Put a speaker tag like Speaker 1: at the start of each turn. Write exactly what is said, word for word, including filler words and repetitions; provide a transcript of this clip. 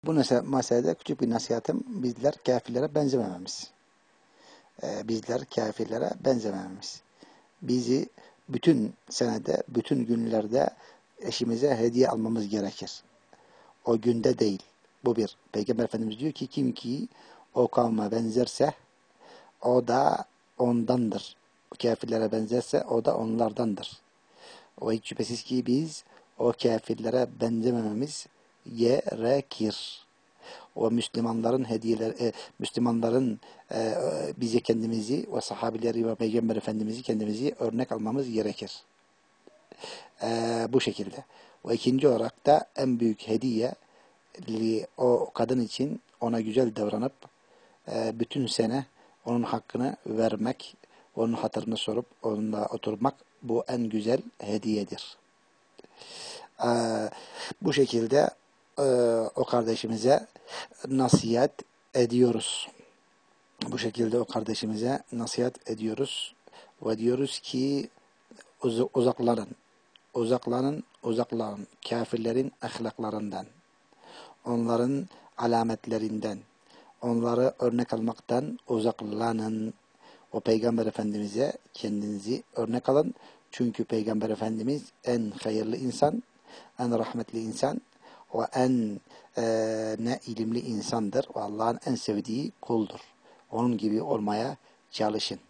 Speaker 1: Bu meselede küçük bir nasihatim, bizler kafirlere benzemememiz. Ee, bizler kafirlere benzemememiz. Bizi bütün senede, bütün günlerde eşimize hediye almamız gerekir. O günde değil. Bu bir. Peygamber Efendimiz diyor ki kim ki o kavme benzerse o da ondandır. Kafirlere benzerse o da onlardandır. O hiç şüphesiz ki biz o kafirlere benzemememiz gerekir. O Müslümanların hediyeler, e, Müslümanların e, bize kendimizi, o sahabileri ve Peygamber Efendimiz'i kendimizi örnek almamız gerekir. E, bu şekilde. O ikinci olarak da en büyük hediye o kadın için ona güzel davranıp e, bütün sene onun hakkını vermek, onun hatırını sorup onunla oturmak bu en güzel hediyedir. E, bu şekilde e, o kardeşimize nasihat ediyoruz. Bu şekilde o kardeşimize nasihat ediyoruz ve diyoruz ki uz uzaklanın, uzaklanın, uzaklanın kafirlerin ahlaklarından, onların alametlerinden, onları örnek almaktan uzaklanın. O Peygamber Efendimiz'e kendinizi örnek alın. Çünkü Peygamber Efendimiz en hayırlı insan, en rahmetli insan ve en e, ne ilimli insandır. Ve Allah'ın en sevdiği kuldur. Onun gibi olmaya çalışın.